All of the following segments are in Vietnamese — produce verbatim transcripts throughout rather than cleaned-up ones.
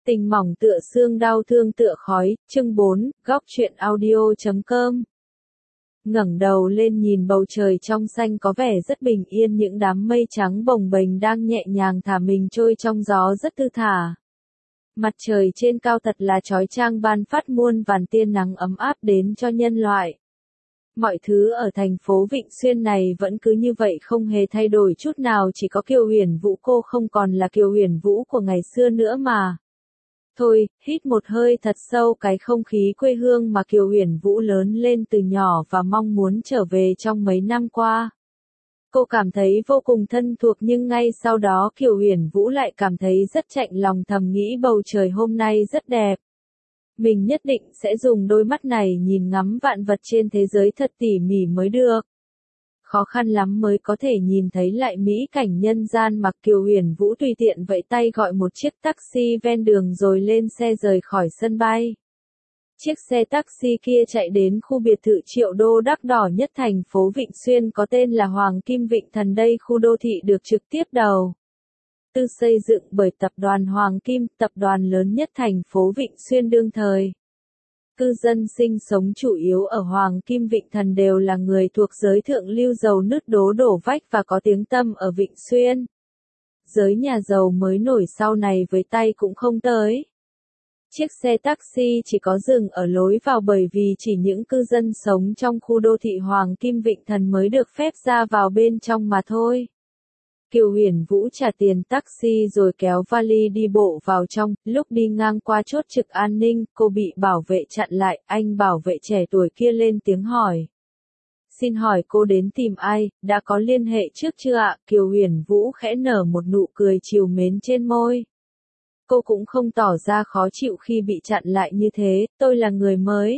Tình mỏng tựa xương đau thương tựa khói, chương bốn, góc truyện audio chấm com. Ngẩng đầu lên nhìn bầu trời trong xanh có vẻ rất bình yên, những đám mây trắng bồng bềnh đang nhẹ nhàng thả mình trôi trong gió rất thư thả. Mặt trời trên cao thật là chói chang, ban phát muôn vàn tia nắng ấm áp đến cho nhân loại. Mọi thứ ở thành phố Vịnh Xuyên này vẫn cứ như vậy, không hề thay đổi chút nào, chỉ có Kiều Huyền Vũ cô không còn là Kiều Huyền Vũ của ngày xưa nữa mà. Thôi, hít một hơi thật sâu cái không khí quê hương mà Kiều Huyền Vũ lớn lên từ nhỏ và mong muốn trở về trong mấy năm qua. Cô cảm thấy vô cùng thân thuộc, nhưng ngay sau đó Kiều Huyền Vũ lại cảm thấy rất chạnh lòng, thầm nghĩ bầu trời hôm nay rất đẹp. Mình nhất định sẽ dùng đôi mắt này nhìn ngắm vạn vật trên thế giới thật tỉ mỉ mới được. Khó khăn lắm mới có thể nhìn thấy lại mỹ cảnh nhân gian, mặc Kiều Huyền Vũ tùy tiện vẫy tay gọi một chiếc taxi ven đường rồi lên xe rời khỏi sân bay. Chiếc xe taxi kia chạy đến khu biệt thự triệu đô đắt đỏ nhất thành phố Vịnh Xuyên có tên là Hoàng Kim Vịnh Thần. Đây khu đô thị được trực tiếp đầu tư xây dựng bởi tập đoàn Hoàng Kim, tập đoàn lớn nhất thành phố Vịnh Xuyên đương thời. Cư dân sinh sống chủ yếu ở Hoàng Kim Vịnh Thần đều là người thuộc giới thượng lưu giàu nứt đố đổ vách và có tiếng tăm ở Vịnh Xuyên. Giới nhà giàu mới nổi sau này với tay cũng không tới. Chiếc xe taxi chỉ có dừng ở lối vào bởi vì chỉ những cư dân sống trong khu đô thị Hoàng Kim Vịnh Thần mới được phép ra vào bên trong mà thôi. Kiều Huyền Vũ trả tiền taxi rồi kéo vali đi bộ vào trong. Lúc đi ngang qua chốt trực an ninh, cô bị bảo vệ chặn lại. Anh bảo vệ trẻ tuổi kia lên tiếng hỏi: "Xin hỏi cô đến tìm ai, đã có liên hệ trước chưa ạ?" Kiều Huyền Vũ khẽ nở một nụ cười trìu mến trên môi. Cô cũng không tỏ ra khó chịu khi bị chặn lại như thế. "Tôi là người mới,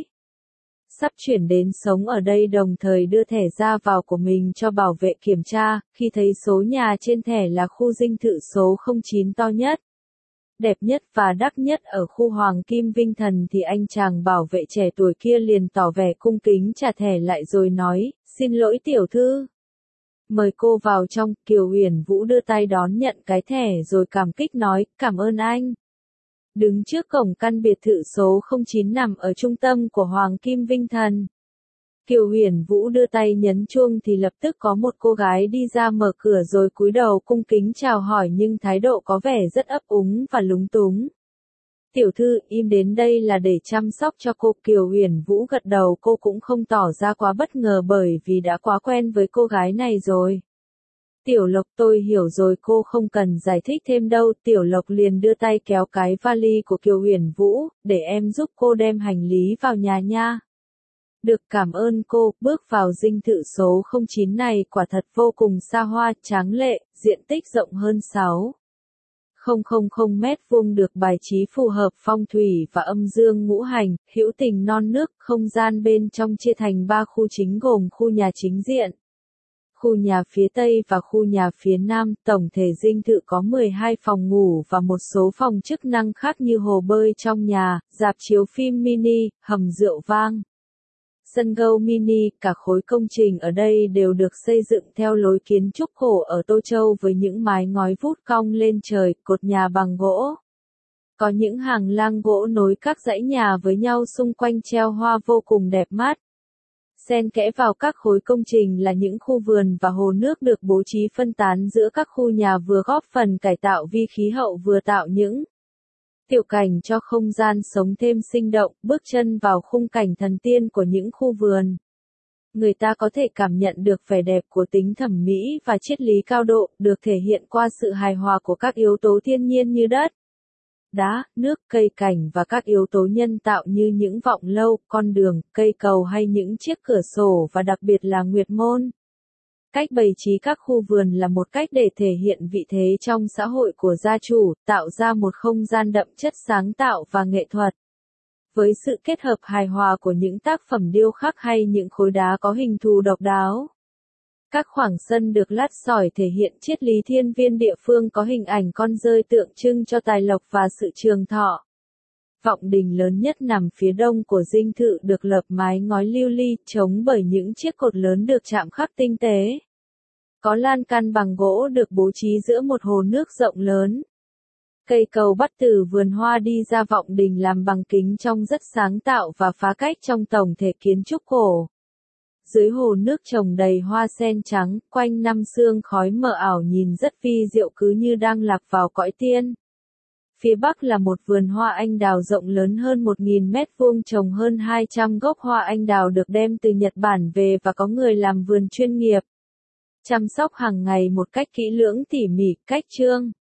sắp chuyển đến sống ở đây", đồng thời đưa thẻ ra vào của mình cho bảo vệ kiểm tra. Khi thấy số nhà trên thẻ là khu dinh thự số không chín, to nhất, đẹp nhất và đắt nhất ở khu Hoàng Kim Vinh Thần, thì anh chàng bảo vệ trẻ tuổi kia liền tỏ vẻ cung kính trả thẻ lại rồi nói: "Xin lỗi tiểu thư, mời cô vào trong." Kiều Huyền Vũ đưa tay đón nhận cái thẻ rồi cảm kích nói: "Cảm ơn anh." Đứng trước cổng căn biệt thự số không chín nằm ở trung tâm của Hoàng Kim Vinh Thần, Kiều Huyền Vũ đưa tay nhấn chuông thì lập tức có một cô gái đi ra mở cửa rồi cúi đầu cung kính chào hỏi, nhưng thái độ có vẻ rất ấp úng và lúng túng. "Tiểu thư, im đến đây là để chăm sóc cho cô." Kiều Huyền Vũ gật đầu, cô cũng không tỏ ra quá bất ngờ bởi vì đã quá quen với cô gái này rồi. "Tiểu Lộc, tôi hiểu rồi, cô không cần giải thích thêm đâu." Tiểu Lộc liền đưa tay kéo cái vali của Kiều Huyền Vũ: "Để em giúp cô đem hành lý vào nhà nha." "Được, cảm ơn cô." Bước vào dinh thự số không chín này quả thật vô cùng xa hoa, tráng lệ, diện tích rộng hơn sáu nghìn mét vuông, được bài trí phù hợp phong thủy và âm dương ngũ hành, hữu tình non nước. Không gian bên trong chia thành ba khu chính gồm khu nhà chính diện, khu nhà phía Tây và khu nhà phía Nam. Tổng thể dinh thự có mười hai phòng ngủ và một số phòng chức năng khác như hồ bơi trong nhà, rạp chiếu phim mini, hầm rượu vang, sân golf mini. Cả khối công trình ở đây đều được xây dựng theo lối kiến trúc cổ ở Tô Châu với những mái ngói vút cong lên trời, cột nhà bằng gỗ. Có những hàng lang gỗ nối các dãy nhà với nhau, xung quanh treo hoa vô cùng đẹp mắt. Xen kẽ vào các khối công trình là những khu vườn và hồ nước được bố trí phân tán giữa các khu nhà, vừa góp phần cải tạo vi khí hậu vừa tạo những tiểu cảnh cho không gian sống thêm sinh động. Bước chân vào khung cảnh thần tiên của những khu vườn, người ta có thể cảm nhận được vẻ đẹp của tính thẩm mỹ và triết lý cao độ, được thể hiện qua sự hài hòa của các yếu tố thiên nhiên như đất, đá, nước, cây cảnh và các yếu tố nhân tạo như những vọng lâu, con đường, cây cầu hay những chiếc cửa sổ, và đặc biệt là nguyệt môn. Cách bày trí các khu vườn là một cách để thể hiện vị thế trong xã hội của gia chủ, tạo ra một không gian đậm chất sáng tạo và nghệ thuật. Với sự kết hợp hài hòa của những tác phẩm điêu khắc hay những khối đá có hình thù độc đáo, các khoảng sân được lát sỏi thể hiện triết lý thiên viên địa phương, có hình ảnh con dơi tượng trưng cho tài lộc và sự trường thọ. Vọng đình lớn nhất nằm phía đông của dinh thự được lợp mái ngói lưu ly, chống bởi những chiếc cột lớn được chạm khắc tinh tế. Có lan can bằng gỗ được bố trí giữa một hồ nước rộng lớn. Cây cầu bắt từ vườn hoa đi ra vọng đình làm bằng kính trong rất sáng tạo và phá cách trong tổng thể kiến trúc cổ. Dưới hồ nước trồng đầy hoa sen trắng, quanh năm sương khói mờ ảo nhìn rất vi diệu cứ như đang lạc vào cõi tiên. Phía bắc là một vườn hoa anh đào rộng lớn hơn một nghìn mét vuông trồng hơn hai trăm gốc hoa anh đào được đem từ Nhật Bản về và có người làm vườn chuyên nghiệp. Chăm sóc hàng ngày một cách kỹ lưỡng tỉ mỉ, cách trương.